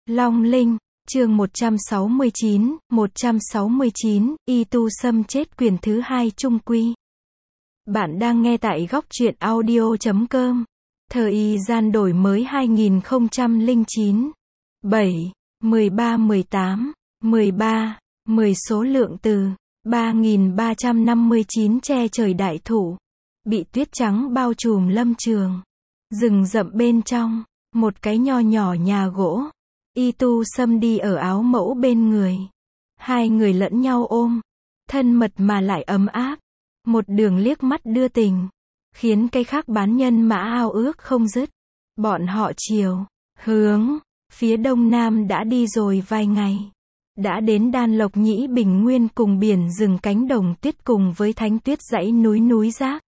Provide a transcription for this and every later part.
Long Linh, chương 169, Y Tu Sâm chết quyển thứ 2 trung quy. Bạn đang nghe tại góc truyện audio.com. Thời gian đổi mới 2009. 7, 13, 18, 13, 10 số lượng từ 3359 che trời đại thụ. Bị tuyết trắng bao trùm lâm trường. Rừng rậm bên trong, một cái nho nhỏ nhà gỗ. Y Tu Sâm đi ở áo mẫu bên người. Hai người lẫn nhau ôm. Thân mật mà lại ấm áp. Một đường liếc mắt đưa tình. Khiến cái khác bán nhân mã ao ước không dứt. Bọn họ chiều hướng phía đông nam đã đi rồi vài ngày. Đã đến Đan Lộc Nhĩ Bình Nguyên cùng biển rừng cánh đồng tuyết cùng với thánh tuyết dãy núi rác.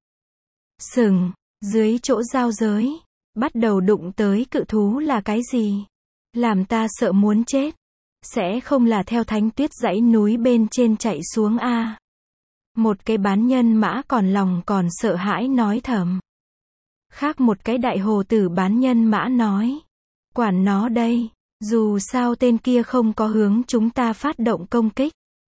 Sừng, dưới chỗ giao giới. Bắt đầu đụng tới cự thú là cái gì? Làm ta sợ muốn chết. Sẽ không là theo thánh tuyết dãy núi bên trên chạy xuống a? Một cái bán nhân mã còn lòng còn sợ hãi nói thầm. Khác một cái đại hồ tử bán nhân mã nói. Quản nó đây, dù sao tên kia không có hướng chúng ta phát động công kích.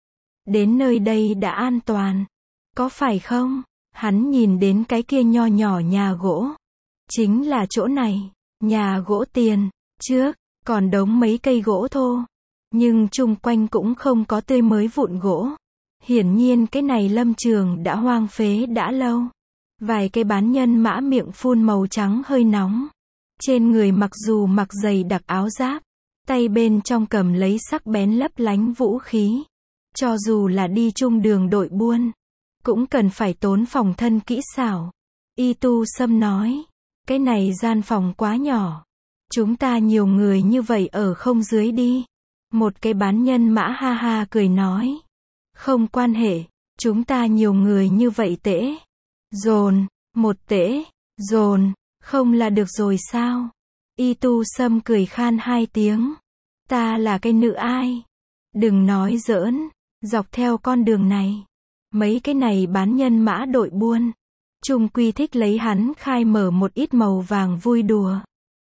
Đến nơi đây đã an toàn. Có phải không? Hắn nhìn đến cái kia nho nhỏ nhà gỗ. Chính là chỗ này, nhà gỗ tiền, trước, còn đống mấy cây gỗ thô. Nhưng chung quanh cũng không có tươi mới vụn gỗ. Hiển nhiên cái này lâm trường đã hoang phế đã lâu. Vài cây bán nhân mã miệng phun màu trắng hơi nóng. Trên người mặc dù mặc dày đặc áo giáp, tay bên trong cầm lấy sắc bén lấp lánh vũ khí. Cho dù là đi chung đường đội buôn, cũng cần phải tốn phòng thân kỹ xảo. Y Tu Sâm nói, cái này gian phòng quá nhỏ. Chúng ta nhiều người như vậy ở không dưới đi. Một cái bán nhân mã ha ha cười nói. Không quan hệ, chúng ta nhiều người như vậy tễ. Dồn, một tễ, dồn, không là được rồi sao? Y Tu Sâm cười khan hai tiếng. Ta là cái nữ ai? Đừng nói giỡn, dọc theo con đường này. Mấy cái này bán nhân mã đội buôn. Trung quy thích lấy hắn khai mở một ít màu vàng vui đùa.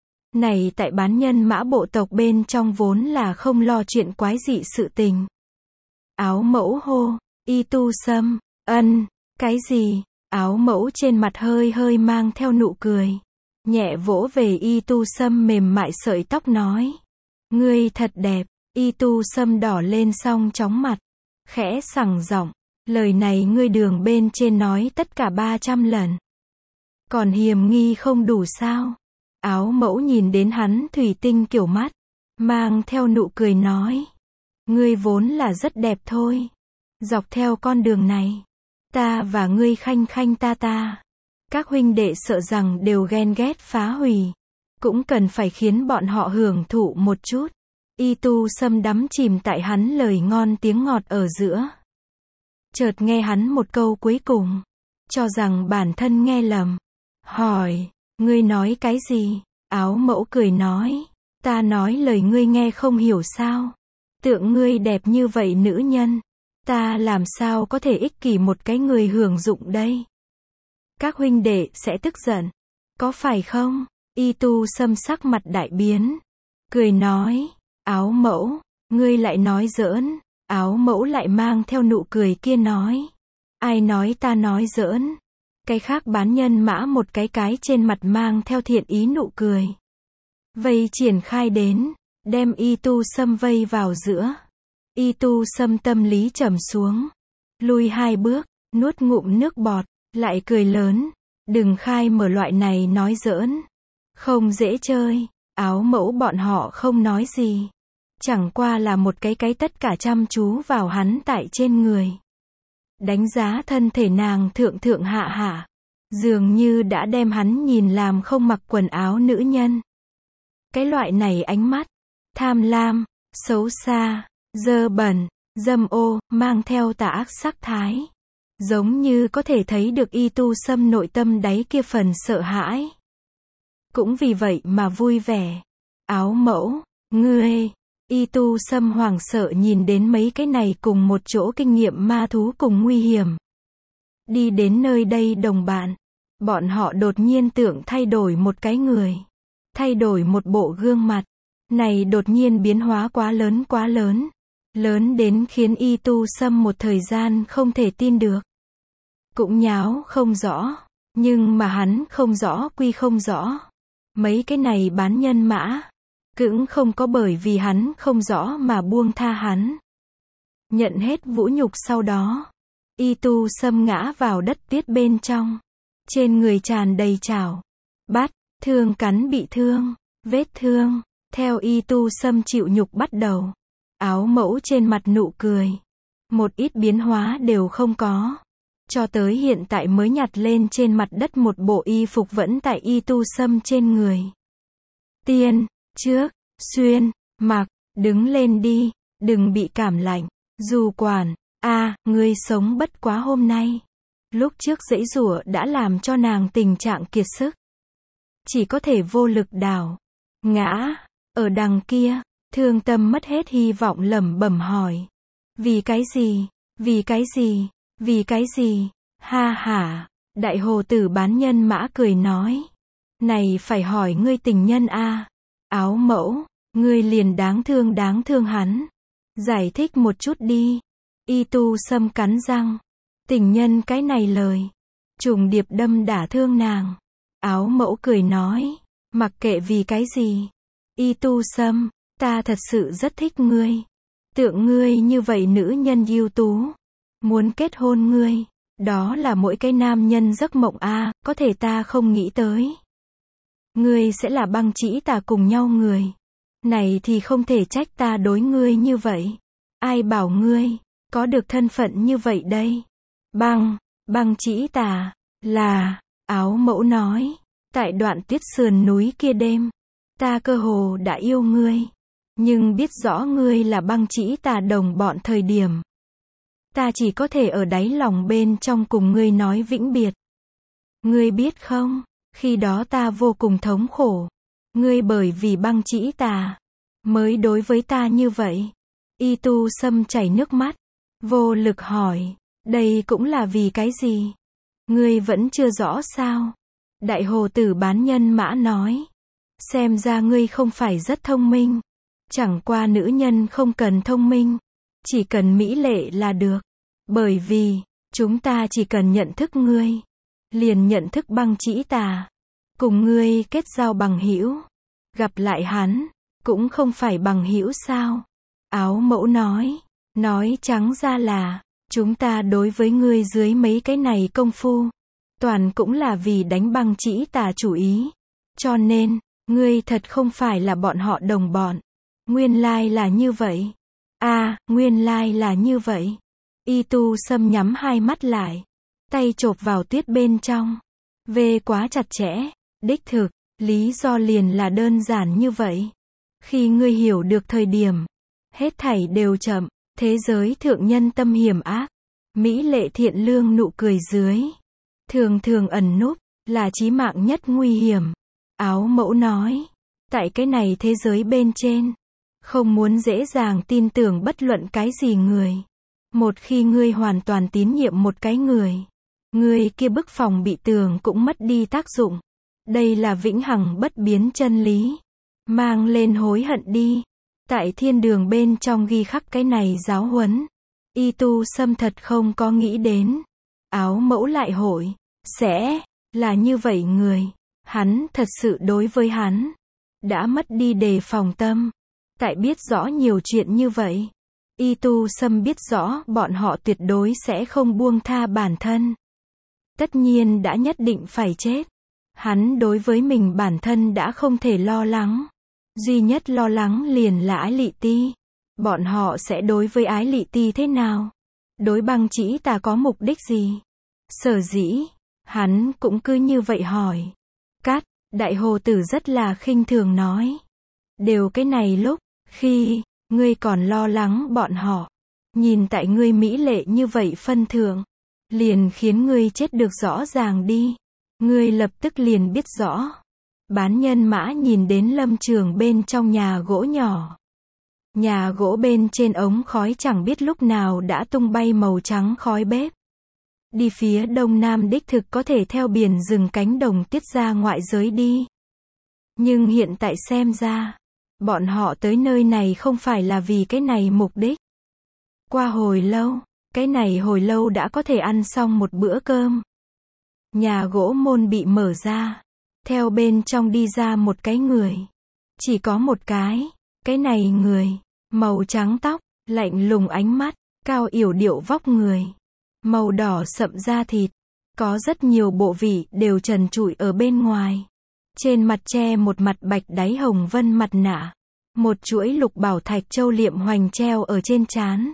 Này tại bán nhân mã bộ tộc bên trong vốn là không lo chuyện quái dị sự tình. Áo mẫu hô, Y Tu Sâm, ân, cái gì? Áo mẫu trên mặt hơi hơi mang theo nụ cười. Nhẹ vỗ về Y Tu Sâm mềm mại sợi tóc nói. Ngươi thật đẹp, Y Tu Sâm đỏ lên song chóng mặt. Khẽ sẳng giọng, lời này ngươi đường bên trên nói tất cả 300 lần. Còn hiềm nghi không đủ sao? Áo mẫu nhìn đến hắn thủy tinh kiểu mắt. Mang theo nụ cười nói. Ngươi vốn là rất đẹp thôi. Dọc theo con đường này. Ta và ngươi khanh khanh ta. Các huynh đệ sợ rằng đều ghen ghét phá hủy. Cũng cần phải khiến bọn họ hưởng thụ một chút. Y Tu Sâm đắm chìm tại hắn lời ngon tiếng ngọt ở giữa. Chợt nghe hắn một câu cuối cùng. Cho rằng bản thân nghe lầm. Hỏi, ngươi nói cái gì? Áo mẫu cười nói. Ta nói lời ngươi nghe không hiểu sao? Tượng ngươi đẹp như vậy nữ nhân. Ta làm sao có thể ích kỷ một cái người hưởng dụng đây? Các huynh đệ sẽ tức giận. Có phải không? Y Tu Sâm sắc mặt đại biến. Cười nói. Áo mẫu, ngươi lại nói giỡn. Áo mẫu lại mang theo nụ cười kia nói. Ai nói ta nói giỡn? Cái khác bán nhân mã một cái trên mặt mang theo thiện ý nụ cười. Vây triển khai đến, đem Y Tu Sâm vây vào giữa. Y Tu Sâm tâm lý trầm xuống. Lui hai bước, nuốt ngụm nước bọt, lại cười lớn. Đừng khai mở loại này nói giỡn. Không dễ chơi. Áo mẫu bọn họ không nói gì. Chẳng qua là một cái tất cả chăm chú vào hắn tại trên người. Đánh giá thân thể nàng thượng hạ. Dường như đã đem hắn nhìn làm không mặc quần áo nữ nhân. Cái loại này ánh mắt. Tham lam, xấu xa, dơ bẩn, dâm ô, mang theo tà ác sắc thái. Giống như có thể thấy được Y Tu Sâm nội tâm đáy kia phần sợ hãi. Cũng vì vậy mà vui vẻ. Áo mẫu, ngươi. Y Tu Sâm hoảng sợ nhìn đến mấy cái này cùng một chỗ kinh nghiệm ma thú cùng nguy hiểm. Đi đến nơi đây đồng bạn. Bọn họ đột nhiên tưởng thay đổi một cái người. Thay đổi một bộ gương mặt. Này đột nhiên biến hóa quá lớn. Lớn đến khiến Y Tu Sâm một thời gian không thể tin được. Cũng nháo không rõ. Nhưng mà hắn không rõ quy không rõ. Mấy cái này bán nhân mã. Cũng không có bởi vì hắn không rõ mà buông tha hắn. Nhận hết vũ nhục sau đó. Y Tu Sâm ngã vào đất tuyết bên trong. Trên người tràn đầy chảo. Bắt, thương cắn bị thương. Vết thương. Theo Y Tu Sâm chịu nhục bắt đầu. Áo mẫu trên mặt nụ cười. Một ít biến hóa đều không có. Cho tới hiện tại mới nhặt lên trên mặt đất một bộ y phục vẫn tại Y Tu Sâm trên người. Tiên, trước, xuyên, mặc, đứng lên đi, đừng bị cảm lạnh. Dù quản, ngươi sống bất quá hôm nay. Lúc trước giãy giụa đã làm cho nàng tình trạng kiệt sức. Chỉ có thể vô lực đảo. Ngã, ở đằng kia, thương tâm mất hết hy vọng lẩm bẩm hỏi. Vì cái gì, vì cái gì, vì cái gì, ha hả, đại hồ tử bán nhân mã cười nói. Này phải hỏi ngươi tình nhân a. Áo mẫu, ngươi liền đáng thương hắn. Giải thích một chút đi. Y Tu Sâm cắn răng. Tình nhân cái này lời. Trùng điệp đâm đả thương nàng. Áo mẫu cười nói. Mặc kệ vì cái gì. Y Tu Sâm, ta thật sự rất thích ngươi. Tượng ngươi như vậy nữ nhân ưu tú. Muốn kết hôn ngươi. Đó là mỗi cái nam nhân giấc mộng a, có thể ta không nghĩ tới. Ngươi sẽ là Băng Chỉ Tà cùng nhau người. Này thì không thể trách ta đối ngươi như vậy. Ai bảo ngươi có được thân phận như vậy đây? Băng Chỉ Tà là, áo mẫu nói, tại đoạn tuyết sườn núi kia đêm, ta cơ hồ đã yêu ngươi, nhưng biết rõ ngươi là Băng Chỉ Tà đồng bọn thời điểm, ta chỉ có thể ở đáy lòng bên trong cùng ngươi nói vĩnh biệt. Ngươi biết không, khi đó ta vô cùng thống khổ. Ngươi bởi vì Băng Chỉ Tà mới đối với ta như vậy. Y Tu Sâm chảy nước mắt, vô lực hỏi, đây cũng là vì cái gì? Ngươi vẫn chưa rõ sao? Đại hồ tử bán nhân mã nói, xem ra ngươi không phải rất thông minh. Chẳng qua nữ nhân không cần thông minh, chỉ cần mỹ lệ là được. Bởi vì, chúng ta chỉ cần nhận thức ngươi, liền nhận thức Băng Chỉ Tà. Cùng ngươi kết giao bằng hữu, gặp lại hắn, cũng không phải bằng hữu sao? Áo mẫu nói trắng ra là, chúng ta đối với ngươi dưới mấy cái này công phu, toàn cũng là vì đánh Băng Chỉ Tà chủ ý. Cho nên, ngươi thật không phải là bọn họ đồng bọn. Nguyên lai là như vậy. Nguyên lai là như vậy. Y Tu Sâm nhắm hai mắt lại, tay chộp vào tuyết bên trong. Vê quá chặt chẽ, đích thực, lý do liền là đơn giản như vậy. Khi ngươi hiểu được thời điểm, hết thảy đều chậm, thế giới thượng nhân tâm hiểm ác, mỹ lệ thiện lương nụ cười dưới, thường thường ẩn núp, là chí mạng nhất nguy hiểm. Áo mẫu nói, tại cái này thế giới bên trên, không muốn dễ dàng tin tưởng bất luận cái gì người. Một khi ngươi hoàn toàn tín nhiệm một cái người kia bức phòng bị tường cũng mất đi tác dụng. Đây là vĩnh hằng bất biến chân lý. Mang lên hối hận đi. Tại thiên đường bên trong ghi khắc cái này giáo huấn. Y Tu Sâm thật không có nghĩ đến. Áo mẫu lại hội, sẽ là như vậy người. Hắn thật sự đối với hắn đã mất đi đề phòng tâm. Tại biết rõ nhiều chuyện như vậy, Y Tu Sâm biết rõ bọn họ tuyệt đối sẽ không buông tha bản thân. Tất nhiên đã nhất định phải chết. Hắn đối với mình bản thân đã không thể lo lắng. Duy nhất lo lắng liền là Ái Lị Ti. Bọn họ sẽ đối với Ái Lị Ti thế nào? Đối Băng Chỉ Tà có mục đích gì? Sở dĩ, hắn cũng cứ như vậy hỏi. Đại hồ tử rất là khinh thường nói. Đều cái này lúc, khi ngươi còn lo lắng bọn họ, nhìn tại ngươi mỹ lệ như vậy phân thượng, liền khiến ngươi chết được rõ ràng đi. Ngươi lập tức liền biết rõ. Bán nhân mã nhìn đến lâm trường bên trong nhà gỗ nhỏ. Nhà gỗ bên trên ống khói chẳng biết lúc nào đã tung bay màu trắng khói bếp. Đi phía đông nam đích thực có thể theo biển rừng cánh đồng tiết ra ngoại giới đi. Nhưng hiện tại xem ra, Bọn họ tới nơi này không phải là vì cái này mục đích. Qua hồi lâu, cái này hồi lâu đã có thể ăn xong một bữa cơm. Nhà gỗ môn bị mở ra. Theo bên trong đi ra một cái người. Chỉ có một cái này người, màu trắng tóc, lạnh lùng ánh mắt, cao yểu điệu vóc người, màu đỏ sậm da thịt, có rất nhiều bộ vị đều trần trụi ở bên ngoài. Trên mặt che một mặt bạch đáy hồng vân mặt nạ, một chuỗi lục bảo thạch châu liệm hoành treo ở trên trán.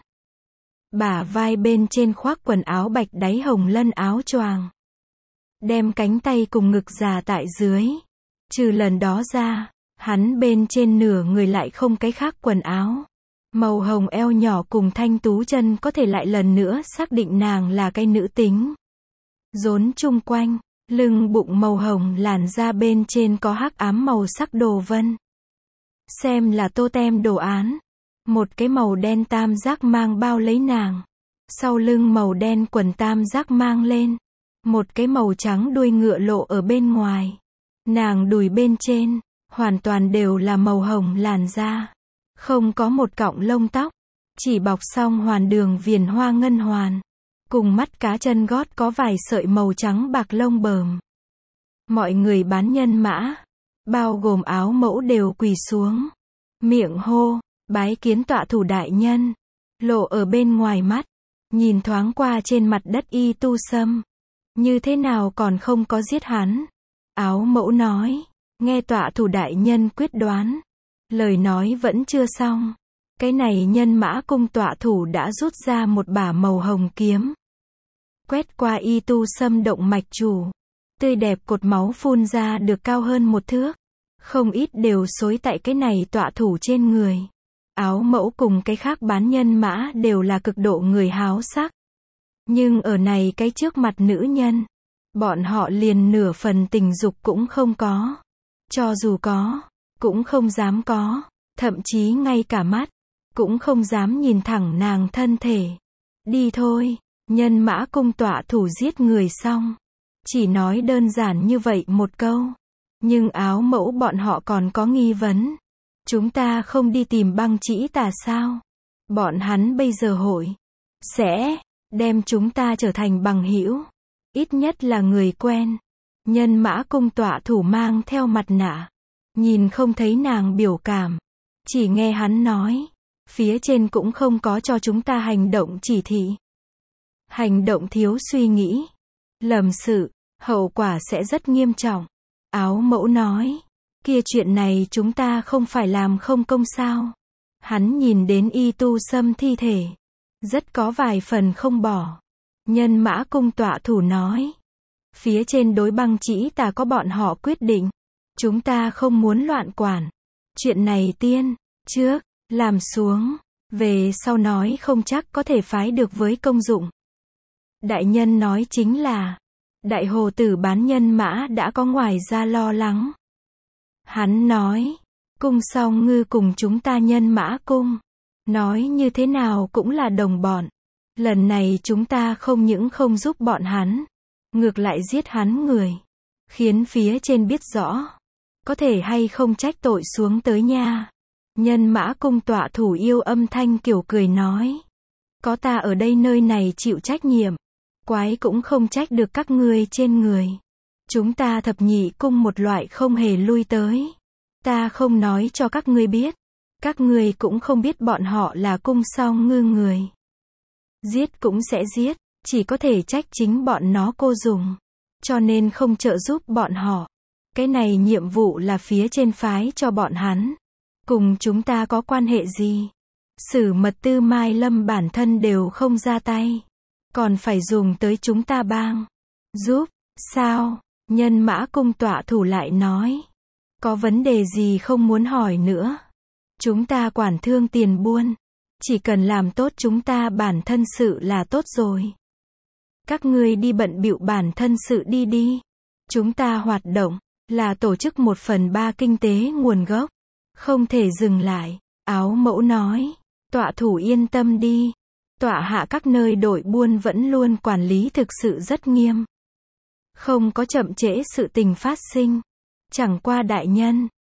Bả vai bên trên khoác quần áo bạch đáy hồng lân áo choàng, đem cánh tay cùng ngực già tại dưới. Trừ lần đó ra, hắn bên trên nửa người lại không cái khác quần áo. Màu hồng eo nhỏ cùng thanh tú chân có thể lại lần nữa xác định nàng là cái nữ tính. Rốn chung quanh, lưng bụng màu hồng, làn da bên trên có hắc ám màu sắc đồ vân. Xem là tô tem đồ án. Một cái màu đen tam giác mang bao lấy nàng. Sau lưng màu đen quần tam giác mang lên. Một cái màu trắng đuôi ngựa lộ ở bên ngoài. Nàng đùi bên trên, hoàn toàn đều là màu hồng làn da. Không có một cọng lông tóc. Chỉ bọc xong hoàn đường viền hoa ngân hoàn. Cùng mắt cá chân gót có vài sợi màu trắng bạc lông bờm. Mọi người bán nhân mã, bao gồm áo mẫu đều quỳ xuống. Miệng hô, bái kiến tọa thủ đại nhân. Lộ ở bên ngoài mắt. Nhìn thoáng qua trên mặt đất Y Tu Sâm. Như thế nào còn không có giết hắn? Áo mẫu nói, nghe tọa thủ đại nhân quyết đoán. Lời nói vẫn chưa xong. Cái này nhân mã cung tọa thủ đã rút ra một bả màu hồng kiếm. Quét qua Y Tu Sâm động mạch chủ. Tươi đẹp cột máu phun ra được cao hơn một thước. Không ít đều xối tại cái này tọa thủ trên người. Áo mẫu cùng cái khác bán nhân mã đều là cực độ người háo sắc. Nhưng ở này cái trước mặt nữ nhân, bọn họ liền nửa phần tình dục cũng không có. Cho dù có, cũng không dám có. Thậm chí ngay cả mắt, cũng không dám nhìn thẳng nàng thân thể. Đi thôi, nhân mã cung tọa thủ giết người xong. Chỉ nói đơn giản như vậy một câu. Nhưng áo mẫu bọn họ còn có nghi vấn. Chúng ta không đi tìm Băng Chỉ Tà sao? Bọn hắn bây giờ sẽ đem chúng ta trở thành bằng hữu. Ít nhất là người quen. Nhân mã cung tọa thủ mang theo mặt nạ. Nhìn không thấy nàng biểu cảm. Chỉ nghe hắn nói. Phía trên cũng không có cho chúng ta hành động chỉ thị. Hành động thiếu suy nghĩ. Lầm sự, hậu quả sẽ rất nghiêm trọng. Áo mẫu nói. Kia chuyện này chúng ta không phải làm không công sao? Hắn nhìn đến Y Tu Sâm thi thể. Rất có vài phần không bỏ. Nhân mã cung tọa thủ nói. Phía trên đối Băng Chỉ Tà có bọn họ quyết định. Chúng ta không muốn loạn quản. Chuyện này tiên, trước, làm xuống. Về sau nói không chắc có thể phái được với công dụng. Đại nhân nói chính là. Đại hồ tử bán nhân mã đã có ngoài ra lo lắng. Hắn nói. Cung Song Ngư cùng chúng ta nhân mã cung. Nói như thế nào cũng là đồng bọn. Lần này chúng ta không những không giúp bọn hắn. Ngược lại giết hắn người. Khiến phía trên biết rõ. Có thể hay không trách tội xuống tới nha. Nhân mã cung tọa thủ yêu âm thanh kiểu cười nói. Có ta ở đây nơi này chịu trách nhiệm. Quái cũng không trách được các ngươi trên người. Chúng ta thập nhị cung một loại không hề lui tới. Ta không nói cho các ngươi biết. Các ngươi cũng không biết bọn họ là Cung Song Ngư người. Giết cũng sẽ giết. Chỉ có thể trách chính bọn nó cô dùng. Cho nên không trợ giúp bọn họ. Cái này nhiệm vụ là phía trên phái cho bọn hắn. Cùng chúng ta có quan hệ gì? Sử Mật Tư Mai Lâm bản thân đều không ra tay. Còn phải dùng tới chúng ta bang. Giúp, sao? Nhân mã cung tọa thủ lại nói. Có vấn đề gì không muốn hỏi nữa. Chúng ta quản thương tiền buôn. Chỉ cần làm tốt chúng ta bản thân sự là tốt rồi. Các ngươi đi bận bịu bản thân sự đi. Chúng ta hoạt động, là tổ chức 1/3 kinh tế nguồn gốc. Không thể dừng lại. Áo mẫu nói. Tọa thủ yên tâm đi. Tọa hạ các nơi đội buôn vẫn luôn quản lý thực sự rất nghiêm. Không có chậm trễ sự tình phát sinh. Chẳng qua đại nhân,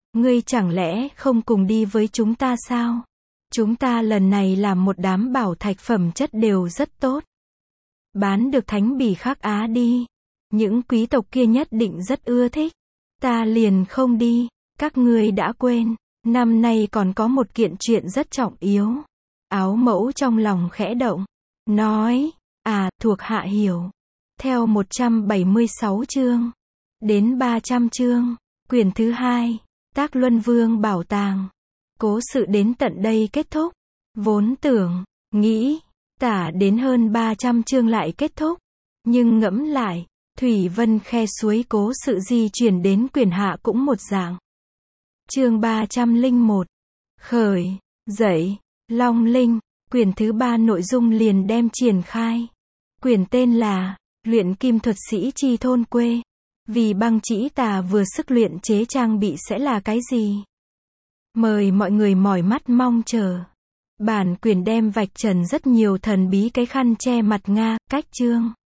Ngươi chẳng lẽ không cùng đi với chúng ta sao? Chúng ta lần này làm một đám bảo thạch phẩm chất đều rất tốt. Bán được thánh bỉ Khắc Á đi. Những quý tộc kia nhất định rất ưa thích. Ta liền không đi. Các ngươi đã quên. Năm nay còn có một kiện chuyện rất trọng yếu. Áo mẫu trong lòng khẽ động. Nói. Thuộc hạ hiểu. Theo 176 chương. Đến 300 chương. Quyển thứ 2. Tác Luân Vương Bảo Tàng. Cố sự đến tận đây kết thúc. Vốn tưởng, nghĩ, tả đến hơn 300 chương lại kết thúc. Nhưng ngẫm lại, Thủy Vân khe suối cố sự di chuyển đến quyển hạ cũng một dạng. Chương 301. Khởi, dậy, Long Linh, quyển thứ 3 nội dung liền đem triển khai. Quyển tên là, Luyện Kim Thuật Sĩ Chi Thôn Quê. Vì băng chỉ tà vừa sức luyện chế trang bị sẽ là cái gì? Mời mọi người mỏi mắt mong chờ. Bản quyển đem vạch trần rất nhiều thần bí cái khăn che mặt Nga, cách chương.